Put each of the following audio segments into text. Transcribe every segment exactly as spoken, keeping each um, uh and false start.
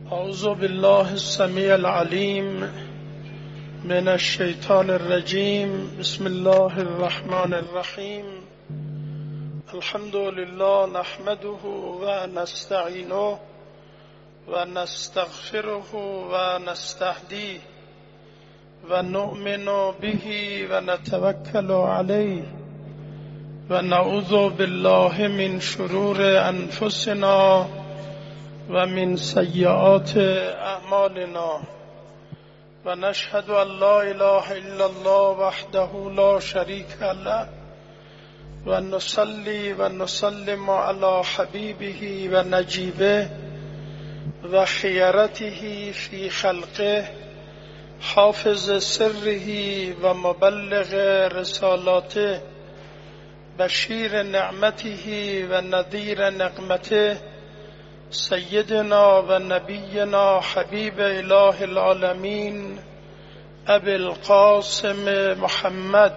اعوذ بالله السمیع العلیم من الشیطان الرجیم. بسم الله الرحمن الرحیم. الحمد لله نحمده و نستعینه و نستغفره و نستهدیه و نؤمن به و نتوکل علیه و نعوذ بالله من شرور انفسنا و من سیئات اعمالنا و نشهد ان لا اله الا الله وحده لا شریک له و نصلی و نسلم علی حبیبه و نجیبه و خیرته فی خلقه حافظ سره و مبلغ رسالاته بشیر نعمته و نذیر نقمته سیدنا و نبینا حبیب اله العالمین ابی القاسم محمد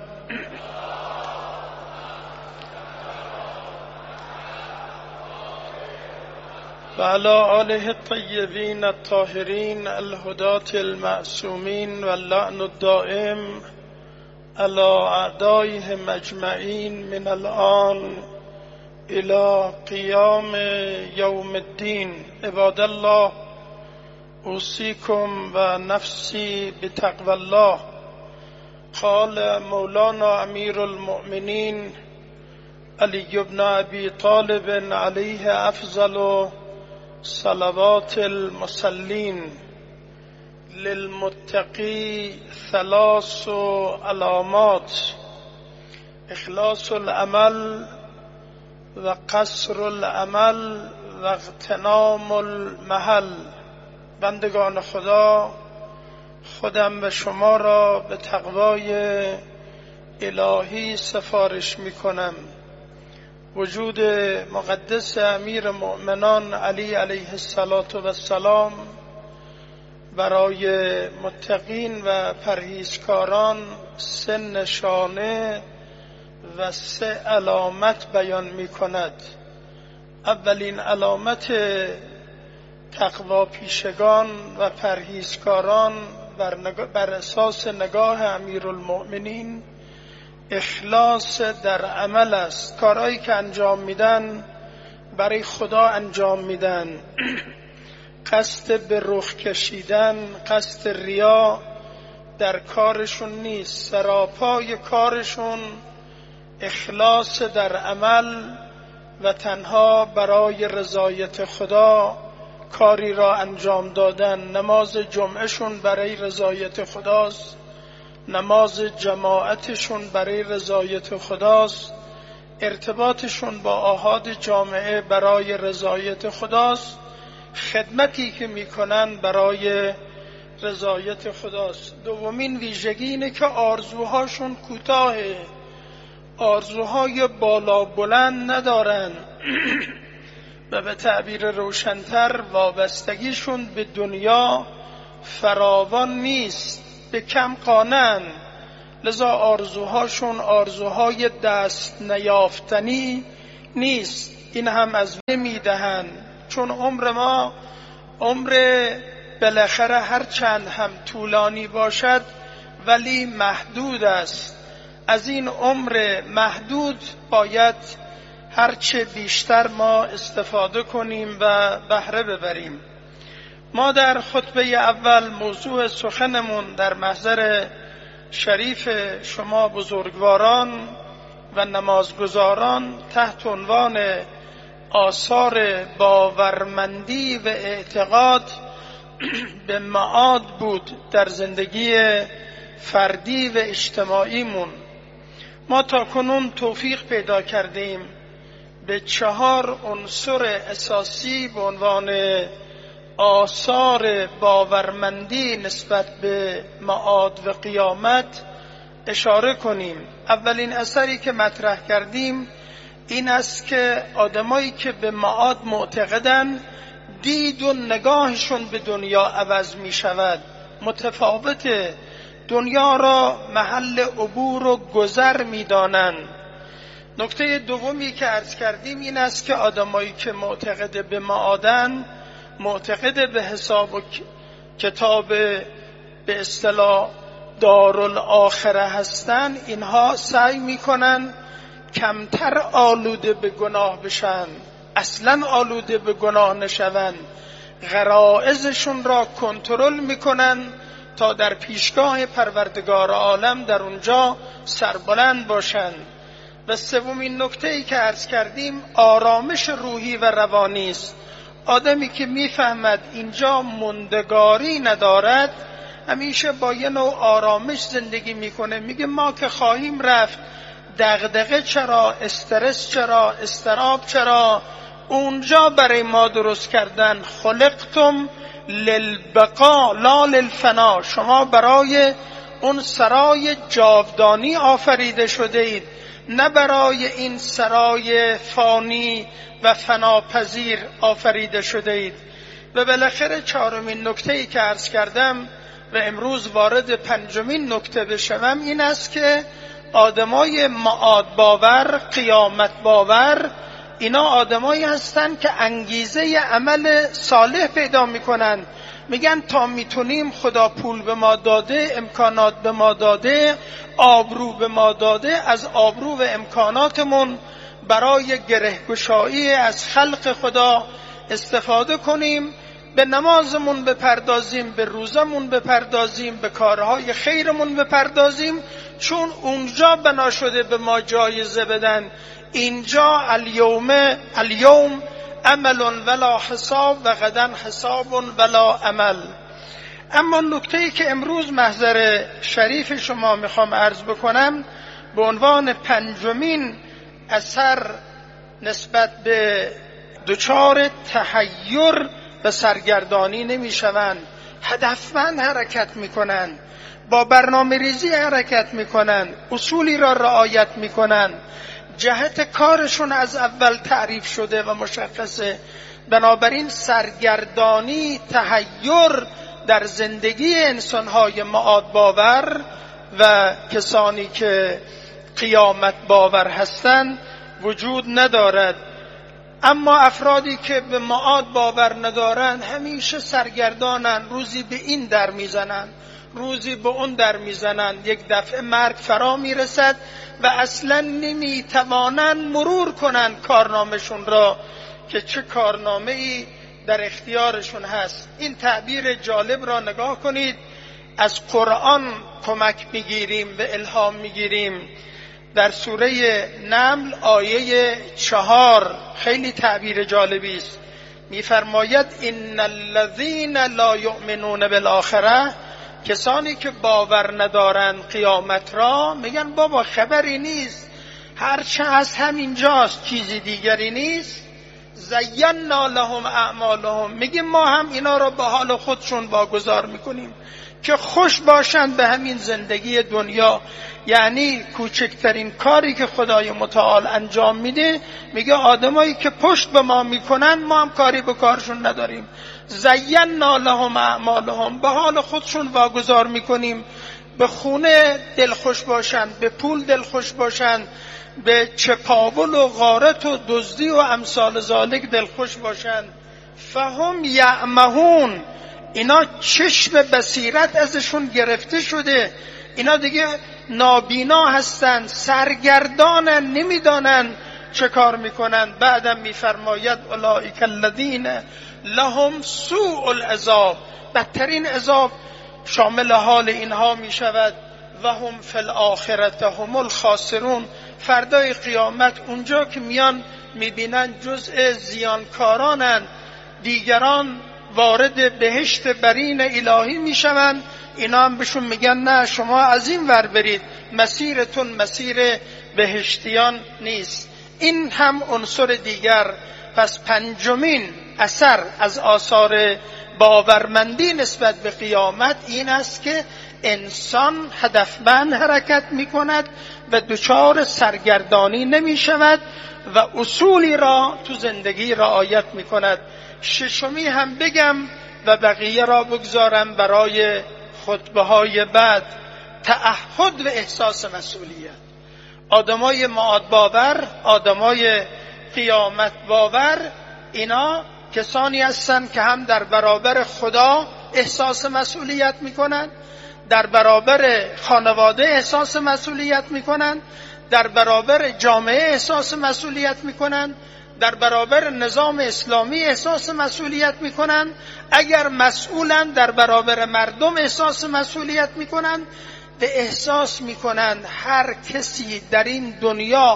و علی آله الطیبین الطاهرین الهداة المعصومین و اللعن الدائم علی اعدائهم اجمعین من الآن الى قیام یوم الدین. عباد الله، اوصیکم و نفسی بتقوی الله. قال مولانا امیر المؤمنین علی بن ابی طالب علیه افضل صلوات المصلین: للمتقی ثلاث علامات: اخلاص العمل و قصر العمل و اغتنام المحل. بندگان خدا، خودم و شما را به تقوای الهی سفارش می کنم. وجود مقدس امیر مؤمنان علی علیه السلام برای متقین و پرهیزکاران سه نشانه و سه علامت بیان می کند. اولین علامت تقوا پیشگان و پرهیزکاران بر, نگ... بر اساس نگاه امیرالمؤمنین اخلاص در عمل است. کارهایی که انجام میدن برای خدا انجام میدن، قصد به رخ کشیدن، قصد ریا در کارشون نیست. سراپای کارشون اخلاص در عمل و تنها برای رضایت خدا کاری را انجام دادن. نماز جمعهشون برای رضایت خداست، نماز جماعتشون برای رضایت خداست، ارتباطشون با آحاد جامعه برای رضایت خداست، خدمتی که میکنن برای رضایت خداست. دومین ویژگی اینه که آرزوهاشون کوتاهه، آرزوهای بالا بلند ندارن و به تعبیر روشن‌تر وابستگیشون به دنیا فراوان نیست، به کم قانعن. لذا آرزوهاشون آرزوهای دست نیافتنی نیست. این هم از نمیدهن، چون عمر ما عمر بالاخره هر چند هم طولانی باشد ولی محدود است. از این عمر محدود باید هرچه بیشتر ما استفاده کنیم و بهره ببریم. ما در خطبه اول موضوع سخنمون در محضر شریف شما بزرگواران و نمازگزاران تحت عنوان آثار باورمندی و اعتقاد به معاد بود در زندگی فردی و اجتماعیمون. ما تا کنون توفیق پیدا کردیم به چهار عنصر اساسی به عنوان آثار باورمندی نسبت به معاد و قیامت اشاره کنیم. اولین اثری که مطرح کردیم این است که آدمایی که به معاد معتقدن دید و نگاهشون به دنیا عوض می شود، متفاوته. دنیا را محل عبور و گذر می دانن. نکته دومی که عرض کردیم این است که آدمایی که معتقد به معادن معتقد به حساب و کتاب به اصطلاح دارالآخره هستن، اینها سعی میکنن کمتر آلوده به گناه بشن، اصلا آلوده به گناه نشون، غرائزشون را کنترل میکنن تا در پیشگاه پروردگار عالم در اونجا سربلند باشن. و سومین نکته ای که عرض کردیم آرامش روحی و روانی است. آدمی که میفهمد اینجا مندگاری ندارد، همیشه با یه نوع آرامش زندگی میکنه. میگه ما که خواهیم رفت، دغدغه چرا، استرس چرا، استراب چرا؟ اونجا برای ما درست کردن. خلقتم للبقاء لا للفنا، شما برای اون سرای جاودانی آفریده شده اید، نه برای این سرای فانی و فناپذیر آفریده شده اید. و بالاخره چهارمین نکته ای که عرض کردم و امروز وارد پنجمین نکته بشوم این است که آدمای معاد باور، قیامت باور، اینا آدمایی هستن که انگیزه عمل صالح پیدا میکنن. میگن تا میتونیم خدا پول به ما داده، امکانات به ما داده، آبرو به ما داده، از آبرو و امکاناتمون برای گرهگشایی از خلق خدا استفاده کنیم، به نمازمون بپردازیم، به روزمون بپردازیم، به کارهای خیرمون بپردازیم، چون اونجا بنا شده به ما جایزه بدن. اینجا الیوم الیوم عمل ولا حساب و غدا حساب ولا عمل. اما نکته‌ای که امروز محضر شریف شما میخوام عرض بکنم به عنوان پنجمین اثر نسبت به دچار تحیر و سرگردانی نمیشوند، هدفمند حرکت میکنن، با برنامه ریزی حرکت میکنن، اصولی را رعایت میکنن، جهت کارشون از اول تعریف شده و مشخصه. بنابراین سرگردانی، تحیر در زندگی انسانهای معاد باور و کسانی که قیامت باور هستند وجود ندارد. اما افرادی که به معاد باور ندارند همیشه سرگردانند، روزی به این در میزنند، روزی به اون در میزنند، یک دفعه مرگ فرا میرسد و اصلا نمیتوانند مرور کنند کارنامهشون را که چه کارنامه‌ای در اختیارشون هست. این تعبیر جالب را نگاه کنید، از قرآن کمک میگیریم و الهام میگیریم. در سوره نمل آیه چهار خیلی تعبیر جالبی است. میفرماید ان الذین لا یؤمنون بالآخره، کسانی که باور ندارند قیامت را، میگن بابا خبری نیست، هرچه هست همینجاست، چیزی دیگری نیست. زینا لهم اعمالهم، میگیم ما هم اینا را به حال خودشون واگذار میکنیم که خوش باشند به همین زندگی دنیا. یعنی کوچکترین کاری که خدای متعال انجام میده، میگه آدمایی که پشت به ما میکنن ما هم کاری به کارشون نداریم. زینا لهم اعمالهم، به حال خودشون واگذار میکنیم، به خونه دلخوش باشن، به پول دلخوش باشن، به چپاول و غارت و دزدی و امثال ذالک دلخوش باشن. فهم یعمهون، اینا چشم بصیرت ازشون گرفته شده، اینا دیگه نابینا هستن، سرگردانن، نمیدانن چه کار میکنن. بعدم میفرماید اولئک الذین لهم سوء العذاب، بدترین عذاب شامل حال اینها میشود. و هم فی الاخرة هم الخاسرون، فردای قیامت اونجا که میان میبینن جزء زیانکارانن، دیگران وارد بهشت برین الهی میشوند، اینا هم بهشون میگن نه شما از این ور برید، مسیرتون مسیر بهشتیان نیست. این هم عنصر دیگر. پس پنجمین اثر از آثار باورمندی نسبت به قیامت این است که انسان هدفمند حرکت میکند و دچار سرگردانی نمیشود و اصولی را تو زندگی رعایت میکند. ششمی هم بگم و بقیه را بگذارم برای خطبه های بعد، تعهد و احساس مسئولیت. آدمای معاد باور، آدمای قیامت باور، اینا کسانی هستند که هم در برابر خدا احساس مسئولیت میکنند، در برابر خانواده احساس مسئولیت میکنند، در برابر جامعه احساس مسئولیت میکنند، در برابر نظام اسلامی احساس مسئولیت میکنند. اگر مسئولند در برابر مردم احساس مسئولیت میکنند و احساس میکنند هر کسی در این دنیا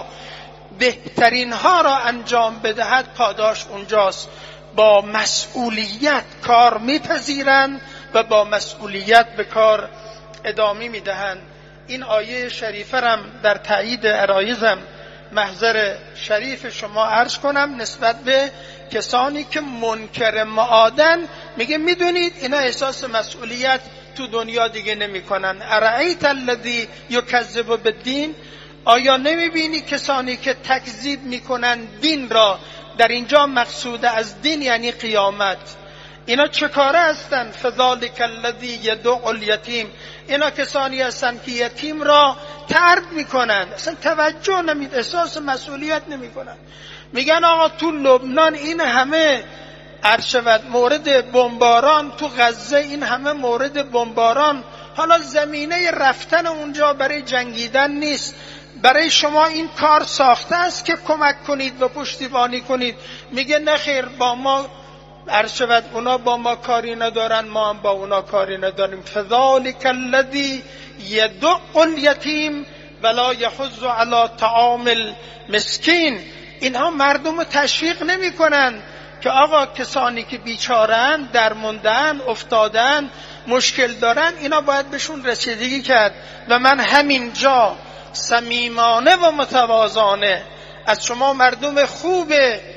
بهترین ها را انجام بدهد پاداش اونجاست. با مسئولیت کار میپذیرند و با مسئولیت به کار ادامه میدهند. این آیه شریفه رم در تایید عرایزم محضر شریف شما عرض کنم نسبت به کسانی که منکر معادن. میگه میدونید اینا احساس مسئولیت تو دنیا دیگه نمی کنن. ارأیت الذی یکذب بالدین، آیا نمیبینی کسانی که تکذیب میکنن دین را؟ در اینجا مقصود از دین یعنی قیامت. اینا چه کاره هستن؟ فذلک الذی یدع الیتیم، اینا کسانی هستن که یتیم را طرد میکنن، اصلا توجه نمید، احساس مسئولیت نمیکنن. میگن آقا تو لبنان این همه عرشبت مورد بمباران، تو غزه این همه مورد بمباران، حالا زمینه رفتن اونجا برای جنگیدن نیست، برای شما این کار ساخته است که کمک کنید و پشتیبانی کنید. میگه نخیر، با ما عرشبت اونا با ما کاری ندارن، ما هم با اونا کاری نداریم. فذلک الذی یدع الیتیم ولا یحض علی طعام المسکین. اینها مردم رو تشویق نمی کنن که آقا کسانی که بیچارن، درموندن، افتادن، مشکل دارن، اینا باید بهشون رسیدگی کرد. و من همینجا صمیمانه و متواضعانه از شما مردم خوب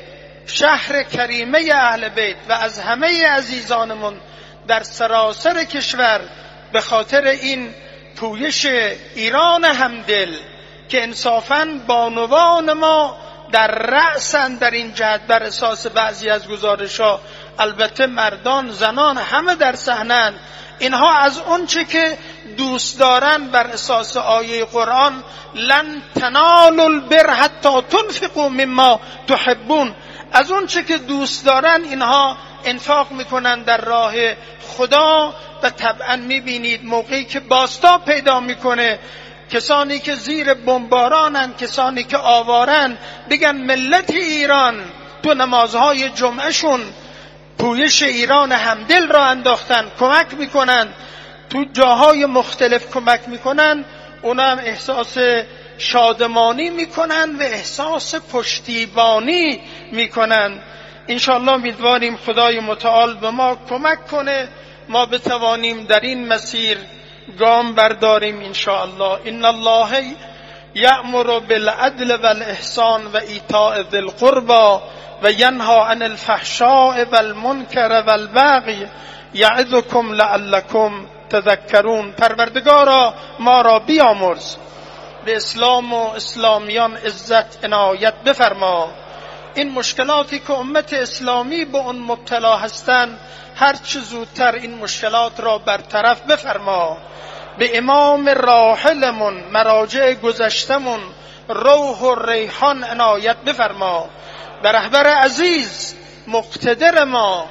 شهر کریمه اهل بیت و از همه عزیزانمون در سراسر کشور به خاطر این پویش ایران همدل که انصافاً بانوان ما در رأسن در این جهت، بر اساس بعضی از گزارش‌ها، البته مردان، زنان، همه در صحنه‌اند، اینها از اون چه که دوست دارن بر اساس آیه قرآن لن تنالوا البر حتی تنفقوا مما تحبون، از اون چه که دوست دارن اینها انفاق میکنن در راه خدا. و طبعا میبینید موقعی که بازتاب پیدا میکنه، کسانی که زیر بمبارانن، کسانی که آوارن، بگن ملت ایران تو نمازهای جمعهشون پویش ایران همدل را انداختن، کمک میکنن، تو جاهای مختلف کمک میکنن، اونا هم احساس شادمانی میکنن و احساس پشتیبانی میکنن. انشاءالله امیدواریم خدای متعال به ما کمک کنه، ما بتوانیم در این مسیر گام برداریم انشاءالله. ان الله یأمر بالعدل والاحسان و ایتاء ذی القربى و ینهی عن الفحشاء والمنکر والبغی یعظکم لعلکم تذکرون. پروردگارا ما را بیامرز، به اسلام و اسلامیان عزت عنایت بفرما. این مشکلاتی که امت اسلامی به اون مبتلا هستند هر چه زودتر این مشکلات را برطرف بفرما. به امام راحلمون، مراجع گذشتمون، روح و ریحان عنایت بفرما. به رهبر عزیز مقتدر ما،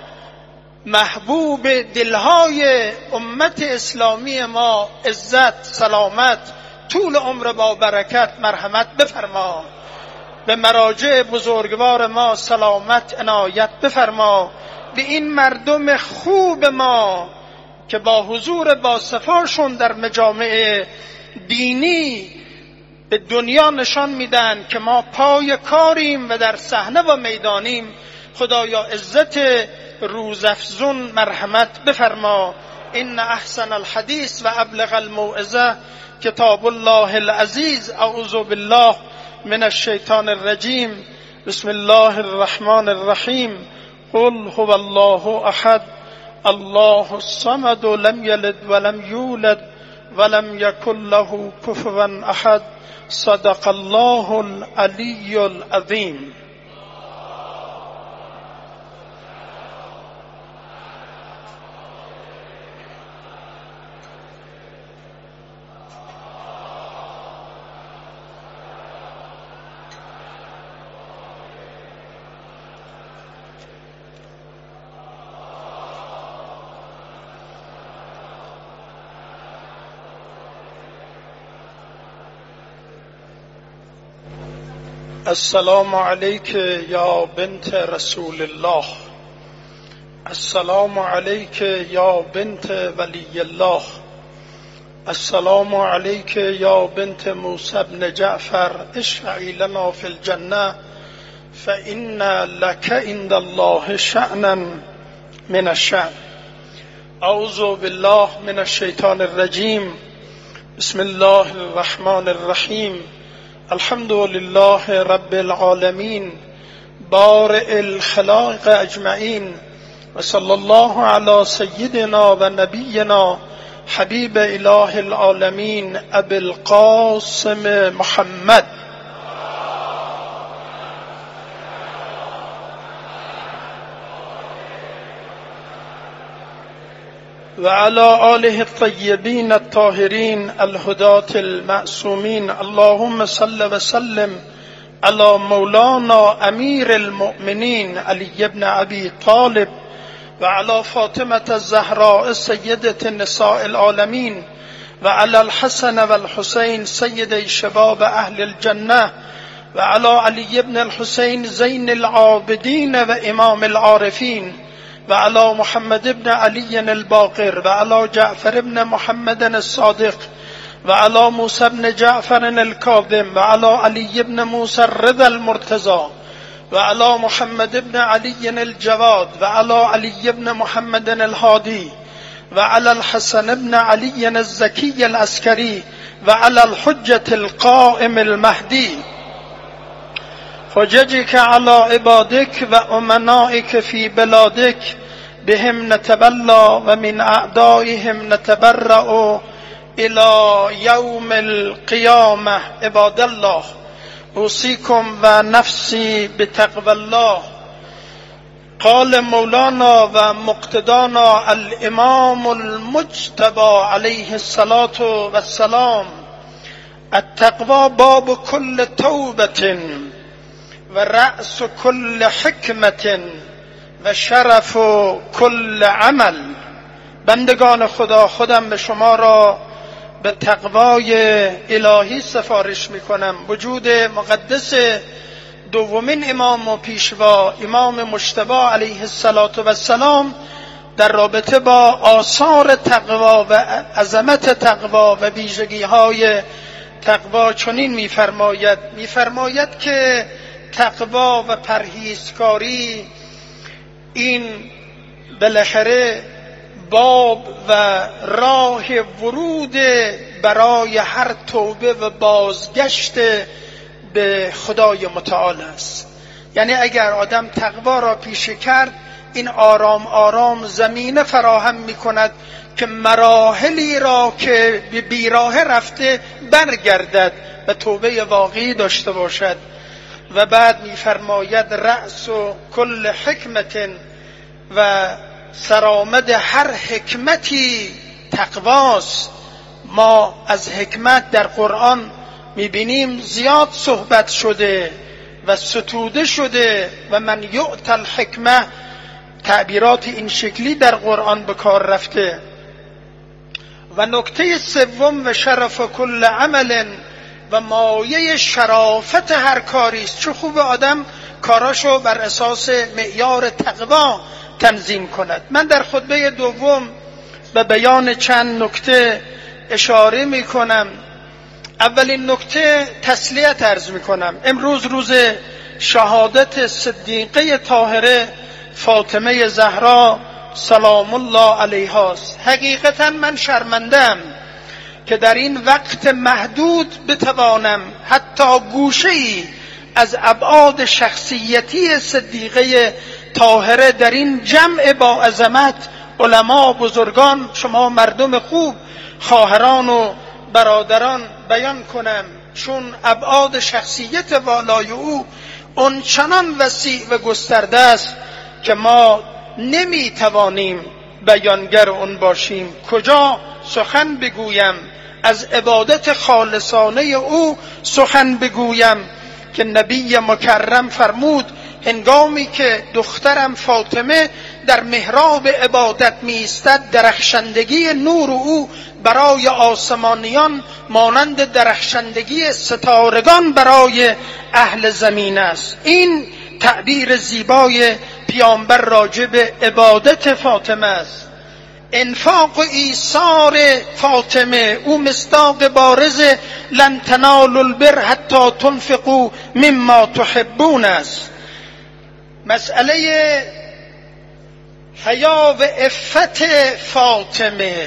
محبوب دلهای امت اسلامی ما، عزت، سلامت، طول عمر با برکت مرحمت بفرما. به مراجع بزرگوار ما سلامت عنایت بفرما. به این مردم خوب ما که با حضور با صفاشون در مجامع دینی به دنیا نشان میدن که ما پای کاریم و در صحنه و میدانیم، خدایا عزت روزافزون مرحمت بفرما. ان احسن الحدیث و ابلغ الموعظه کتاب الله العزیز. اعوذ بالله من الشیطان الرجیم. بسم الله الرحمن الرحیم. قل هو الله احد الله الصمد لم یلد ولم یولد ولم یکن له کفوا احد. صدق الله العلی العظیم. السلام علیک یا بنت رسول الله، السلام علیک یا بنت ولی الله، السلام علیک یا بنت موسی بن جعفر اشفعی لنا فی الجنه فإن لك عند الله شأنا من الشأن. اعوذ بالله من الشیطان الرجیم. بسم الله الرحمن الرحیم. الحمد لله رب العالمین بارئ الخلائق اجمعین و صلی الله علی سیدنا و نبینا حبیب اله العالمین ابی القاسم محمد و علی آله الطیبین الطاهرین الهداة المعصومین. اللهم صل و سلم علی مولانا امیر المؤمنین علی بن ابی طالب و علی فاطمة الزهراء سیدة نساء العالمین و علی الحسن و الحسین سید شباب اهل الجنه و علی علی بن الحسین زین العابدین و امام العارفین و علی محمد بن علی الباقر و علی جعفر بن محمد الصادق و علی موسی بن جعفر الکاظم و علی علی بن موسی الرضا المرتضی و علی محمد بن علی الجواد و علی علی بن محمد الهادی و علی الحسن بن علی الزکی العسکری و علی الحجة القائم المهدی. حججك على عبادك و امنائك في بلادك بهم نتبلى و من اعدائهم نتبرأ الى يوم القيامة. عباد الله اوصيكم و نفسي بتقوى الله. قال مولانا و مقتدانا الامام المجتبى عليه الصلاة والسلام التقوى باب كل توبة و رأس کل حکمت و شرف کل عمل. بندگان خدا، خودم به شما را به تقوای الهی سفارش می کنم. وجود مقدس دومین امام و پیشوا امام مجتبی علیه السلام در رابطه با آثار تقوا و عظمت تقوا و ویژگی های تقوا چنین می فرماید می فرماید که تقوا و پرهیزکاری این بالاخره باب و راه ورود برای هر توبه و بازگشت به خدای متعال است. یعنی اگر آدم تقوا را پیشه کرد، این آرام آرام زمینه فراهم می کند که مراحلی را که به بیراه رفته برگردد و توبه واقعی داشته باشد. و بعد می‌فرماید رأس و کل حکمت و سرآمد هر حکمتی تقواست. ما از حکمت در قرآن می‌بینیم زیاد صحبت شده و ستوده شده و من یؤت الحکمه تعبیرات این شکلی در قرآن به کار رفته. و نکته سوم و شرف کل عمل و مایه شرافت هر کاری است. چه خوب آدم کاراشو بر اساس معیار تقوا تنظیم کند. من در خطبه دوم به بیان چند نکته اشاره می کنم. اولین نکته تسلیت عرض می کنم. امروز روز شهادت صدیقه طاهره فاطمه زهرا سلام الله علیها است. حقیقتا من شرمنده‌ام که در این وقت محدود بتوانم حتی گوشه‌ای از ابعاد شخصیتی صدیقه طاهره در این جمع با عظمت علما بزرگان، شما مردم خوب، خواهران و برادران بیان کنم، چون ابعاد شخصیت والای او اون چنان وسیع و گسترده است که ما نمیتوانیم بیانگر اون باشیم. کجا سخن بگویم از عبادت خالصانه او سخن بگویم که نبی مکرم فرمود هنگامی که دخترم فاطمه در محراب عبادت می ایستد، درخشندگی نور او برای آسمانیان مانند درخشندگی ستارگان برای اهل زمین است. این تعبیر زیبای پیامبر راجع به عبادت فاطمه است. انفاق و ایثار فاطمه او مصداق بارز لن تنالوا البر حتی تنفقوا مما تحبون است. مسئله حیا و عفت فاطمه،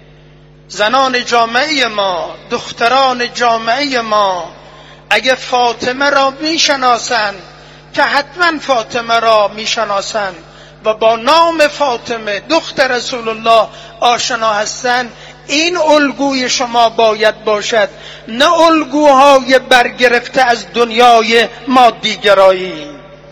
زنان جامعه ما، دختران جامعه ما اگه فاطمه را میشناسند که حتما فاطمه را میشناسند و با نام فاطمه دختر رسول الله آشنا هستند، این الگوی شما باید باشد، نه الگوهای برگرفته از دنیای مادیگرایی.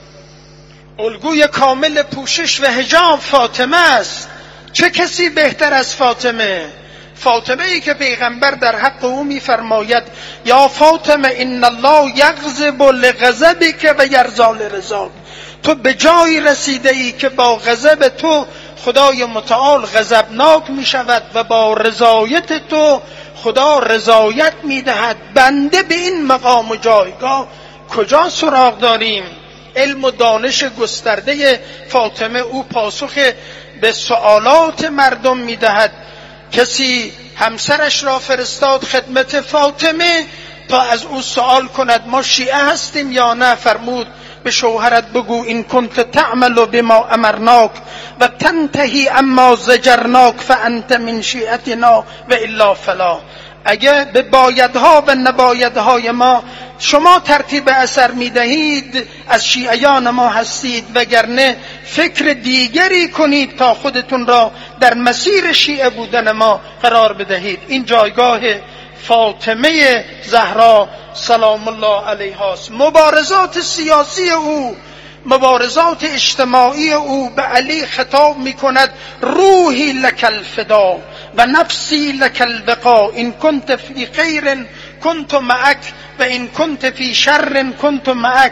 الگوی کامل پوشش و حجاب فاطمه است. چه کسی بهتر از فاطمه؟ فاطمه ای که پیغمبر در حق او میفرماید یا فاطمه ان الله یغضب لغضبک و یرضی لرضاک، تو به جایی رسیده ای که با غضب تو خدای متعال غضبناک می شود و با رضایت تو خدا رضایت می دهد. بنده به این مقام و جایگاه کجا سراغ داریم؟ علم و دانش گسترده فاطمه او پاسخ به سوالات مردم می دهد. کسی همسرش را فرستاد خدمت فاطمه تا از او سوال کند ما شیعه هستیم یا نه. فرمود به شوهرت بگو این کنت تعمل بما امرناک و تنتهی اما زجرناک فانت من شیعتنا و الا فلا. اگه به بایدها و نبایدهای ما شما ترتیب اثر میدهید از شیعیان ما هستید، وگرنه فکر دیگری کنید تا خودتون را در مسیر شیعه بودن ما قرار بدهید. این جایگاه فاطمه زهرا سلام الله علیها است. مبارزات سیاسی او، مبارزات اجتماعی او به علی خطاب می کند روحی لک الفدا و نفسی لک البقا، این کنت فی خیر کنت معک و این کنت فی شر کنت معک.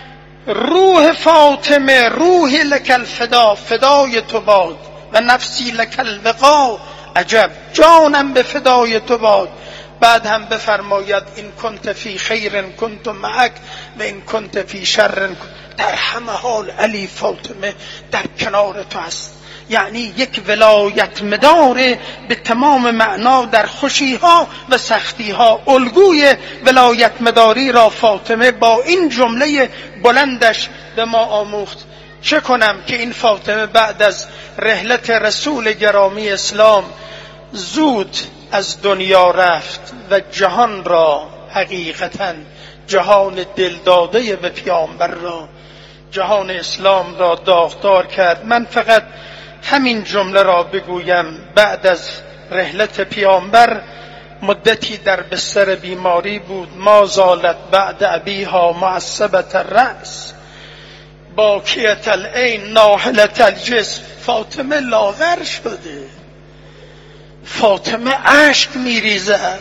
روح فاطمه روحی لک الفدا، فدای تو باد، و نفسی لک البقا، عجب جانم به فدای تو باد. بعد هم بفرماید این کنت فی خیر کنت معک و این کنت فی شر. در همه حال علی فاطمه در کنار تو است، یعنی یک ولایت مدار به تمام معنا در خوشی ها و سختی ها. الگوی ولایت مداری را فاطمه با این جمله بلندش به ما آموخت. چه کنم که این فاطمه بعد از رحلت رسول گرامی اسلام زود از دنیا رفت و جهان را، حقیقتا جهان دلداده به پیامبر را، جهان اسلام را داغدار کرد. من فقط همین جمله را بگویم. بعد از رحلت پیامبر مدتی در بستر بیماری بود. ما زالت بعد ابیها معصبت الرأس باکیت العین ناحلت الجسم. فاطمه لاغر شده، فاطمه اشک میریزد،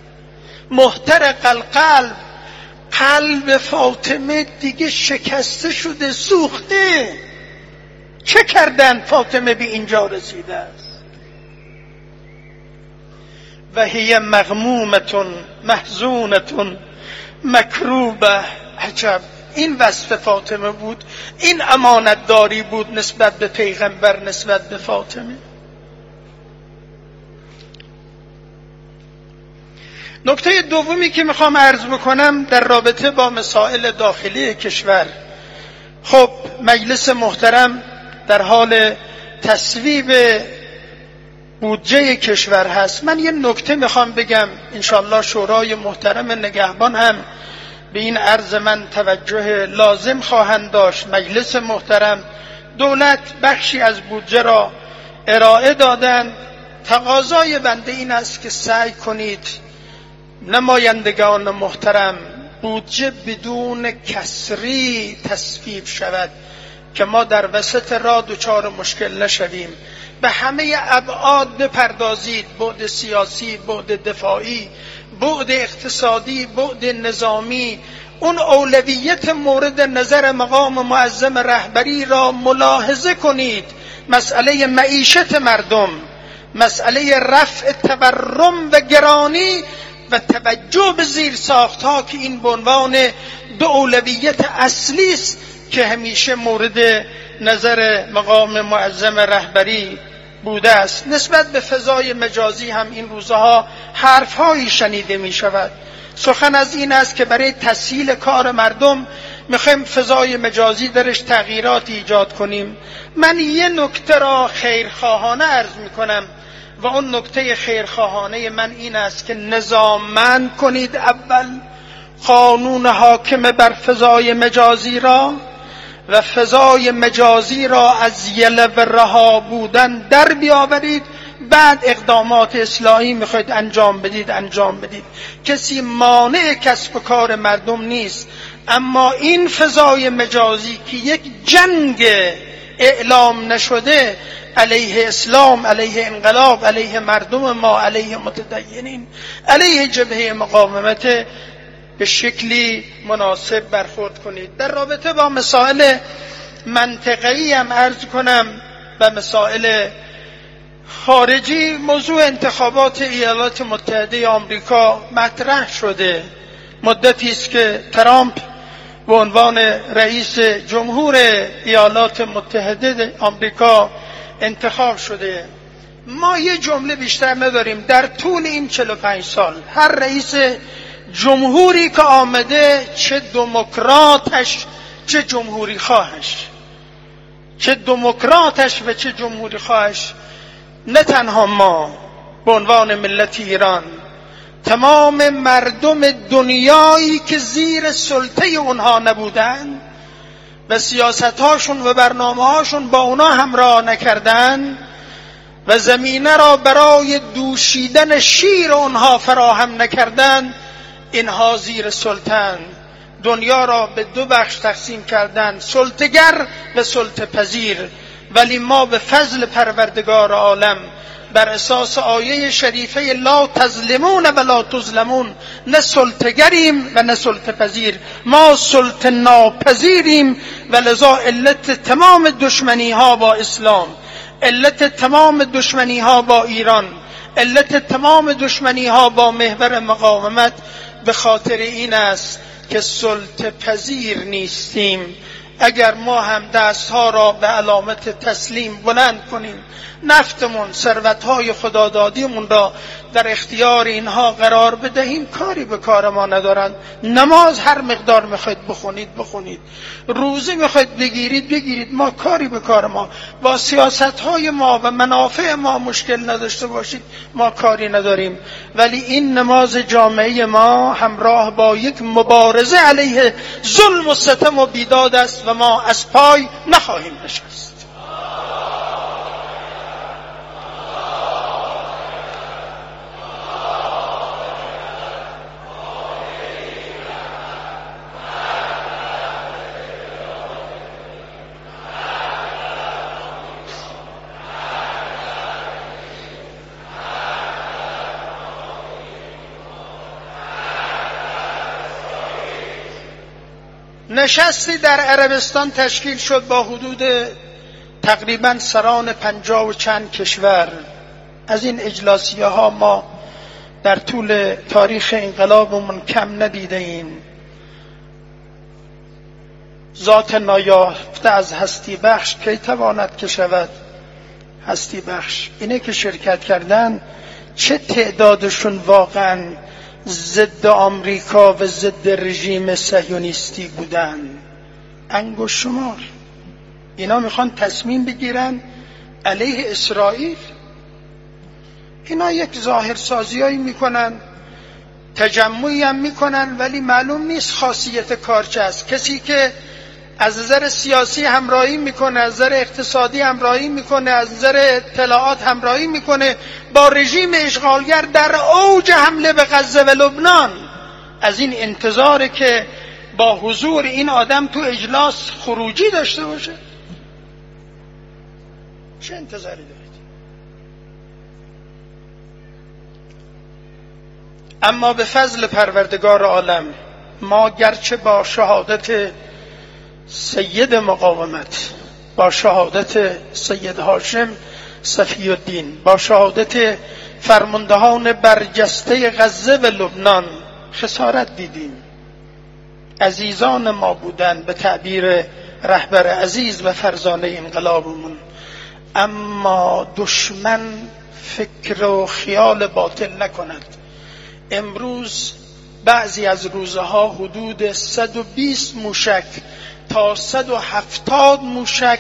محترق القلب. قلب فاطمه دیگه شکسته شده، سوخته. چه کردن فاطمه به اینجا رسیده است؟ و هی مغمومتون محزونتون مکروبه. عجب، این وصف فاطمه بود، این امانت داری بود نسبت به پیغمبر، نسبت به فاطمه. نکته دومی که میخوام عرض بکنم در رابطه با مسائل داخلی کشور. خب مجلس محترم در حال تصویب بودجه کشور هست. من یه نکته میخوام بگم، انشالله شورای محترم نگهبان هم به این عرض من توجه لازم خواهند داشت. مجلس محترم، دولت بخشی از بودجه را ارائه دادن. تقاضای بنده این است که سعی کنید نمایندگان محترم بودجه بدون کسری تصویب شود که ما در وسط راه دچار مشکل نشویم. به همه ابعاد بپردازید، بعد سیاسی، بعد دفاعی، بعد اقتصادی، بعد نظامی. اون اولویت مورد نظر مقام معظم رهبری را ملاحظه کنید مسئله معیشت مردم، مسئله رفع تورم و گرانی و توجه به زیرساخت‌ها که این به عنوان دو اولویت اصلی است که همیشه مورد نظر مقام معظم رهبری بوده است. نسبت به فضای مجازی هم این روزها حرف‌هایی شنیده می‌شود. سخن از این است که برای تسهیل کار مردم میخوایم فضای مجازی درش تغییرات ایجاد کنیم. من یه نکته را خیرخواهانه عرض میکنم و اون نکته خیرخواهانه من این است که نظاممند کنید اول قانون حاکم بر فضای مجازی را و فضای مجازی را از یله و رها بودن در بیاورید، بعد اقدامات اصلاحی میخواید انجام بدید انجام بدید. کسی مانع کسب و کار مردم نیست، اما این فضای مجازی که یک جنگ اعلام نشده علیه اسلام، علیه انقلاب، علیه مردم ما، علیه متدینین، علیه جبهه مقاومت، به شکلی مناسب برخورد کنید. در رابطه با مسائل منطقه‌ای هم عرض کنم و مسائل خارجی، موضوع انتخابات ایالات متحده آمریکا مطرح شده. مدتی است که ترامپ به عنوان رئیس جمهور ایالات متحده آمریکا انتخاب شده. ما یه جمله بیشتر نداریم. در طول این چهل و پنج سال هر رئیس جمهوری که آمده، چه دموکراتش چه جمهوری خواهش، چه دموکراتش و چه جمهوری خواهش، نه تنها ما به عنوان ملت ایران، تمام مردم دنیایی که زیر سلطه اونها نبودن و سیاستهاشون و برنامه‌هاشون با اونا همراه نکردن و زمینه را برای دوشیدن شیر اونها فراهم نکردن، اینها زیر سلطن. دنیا را به دو بخش تقسیم کردن، سلطه‌گر و سلطه پذیر. ولی ما به فضل پروردگار عالم بر اساس آیه شریفه لا تظلمون و لا تظلمون، نه سلطه‌گریم و نه سلطه پذیر، ما سلطه ناپذیریم. و لذا علت تمام دشمنی ها با اسلام، علت تمام دشمنی ها با ایران، علت تمام دشمنی ها با محور مقاومت به خاطر این است که سلطه پذیر نیستیم. اگر ما هم دستها را به علامت تسلیم بلند کنیم، نفتمون، ثروت‌های خدادادیمون را در اختیار اینها قرار بدهیم، کاری به کار ما ندارند. نماز هر مقدار میخواید بخونید بخونید، روزه میخواید بگیرید بگیرید، ما کاری به کار ما، با سیاست‌های ما و منافع ما مشکل نداشته باشید، ما کاری نداریم. ولی این نماز جامعه ما همراه با یک مبارزه علیه ظلم و ستم و بیداد است و ما از پای نخواهیم نشست. نشستی در عربستان تشکیل شد با حدود تقریبا سران پنجاه و چند کشور. از این اجلاسیه ها ما در طول تاریخ انقلابمون کم ندیده ایم. ذات نایافته از هستی بخش کی تواند که شود هستی بخش. اینه که شرکت کردن، چه تعدادشون واقعا ضد آمریکا و ضد رژیم صهیونیستی بودن؟ انگشت شمار. اینا میخوان تصمیم بگیرن علیه اسرائیل. اینا یک ظاهرسازیایی میکنن، تجمعی هم میکنن، ولی معلوم نیست خاصیت کار چه است. کسی که از نظر سیاسی همراهی میکنه، از نظر اقتصادی همراهی میکنه، از نظر اطلاعات همراهی میکنه با رژیم اشغالگر در اوج حمله به غزه و لبنان، از این انتظاره که با حضور این آدم تو اجلاس خروجی داشته باشه. چه انتظاری دارید؟ اما به فضل پروردگار عالم ما گرچه با شهادت سید مقاومت با شهادت سید هاشم صفی الدین، با شهادت فرماندهان برجسته غزه و لبنان خسارت دیدیم. عزیزان ما بودند به تعبیر رهبر عزیز و فرزانه انقلابمون، اما دشمن فکر و خیال باطل نکند. امروز بعضی از روزها حدود صد و بیست موشک تا صد و هفتاد موشک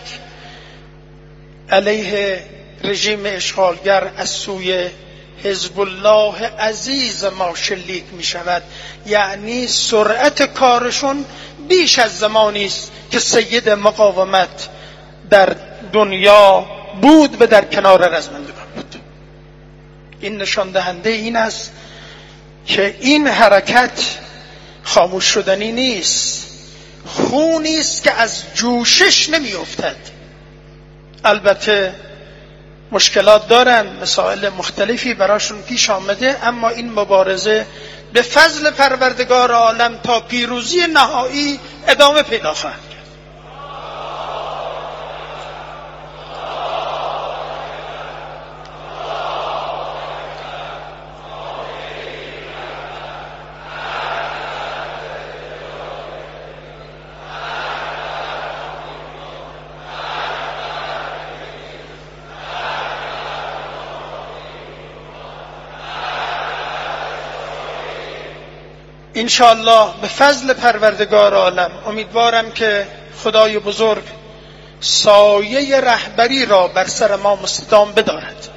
علیه رژیم اشغالگر از سوی حزب الله عزیز ما شلیک می شود. یعنی سرعت کارشون بیش از زمانی است که سید مقاومت در دنیا بود و در کنار رزمندگان بود. این نشان دهنده این است که این حرکت خاموش شدنی نیست، خونی است که از جوشش نمی افتد. البته مشکلات دارن، مسائل مختلفی براشون پیش آمده، اما این مبارزه به فضل پروردگار عالم تا پیروزی نهایی ادامه پیدا خواهد کرد. انشاءالله به فضل پروردگار عالم امیدوارم که خدای بزرگ سایه رهبری را بر سر ما مستدام بدارد.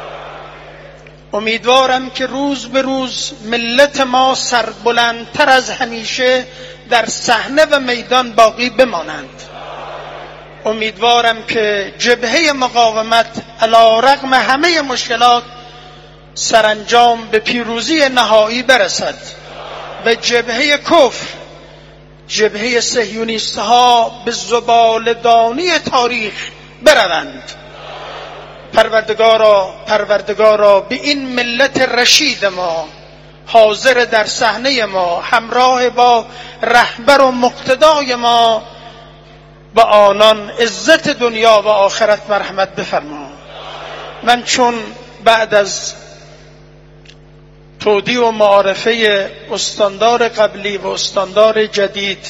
امیدوارم که روز به روز ملت ما سربلندتر از همیشه در صحنه و میدان باقی بمانند. امیدوارم که جبهه مقاومت علی رغم همه مشکلات سرانجام به پیروزی نهایی برسد و جبهه کفر، جبهه صهیونیست ها به زباله‌دانی تاریخ بروند. پروردگارا پروردگارا به این ملت رشید ما، حاضر در صحنه ما، همراه با رهبر و مقتدای ما، به آنان عزت دنیا و آخرت مرحمت بفرما. من چون بعد از تودیع و معارفه استاندار قبلی و استاندار جدید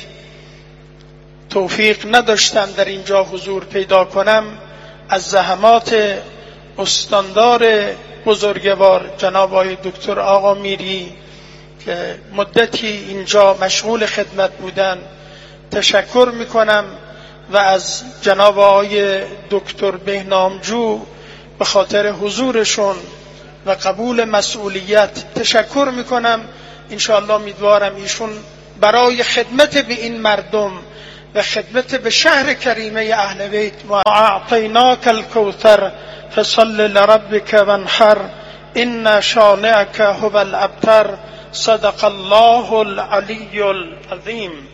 توفیق نداشتم در اینجا حضور پیدا کنم، از زحمات استاندار بزرگوار جناب آقای دکتر آقا میری که مدتی اینجا مشغول خدمت بودن تشکر میکنم و از جناب آقای دکتر بهنامجو به خاطر حضورشون و قبول مسئولیت تشکر میکنم. انشاءالله امیدوارم ایشون برای خدمت به این مردم و خدمت به شهر کریمه اهل بیت و اعطیناک الکوثر فصل لربک وانحر ان شانئک هو الابتر. صدق الله العلی العظیم.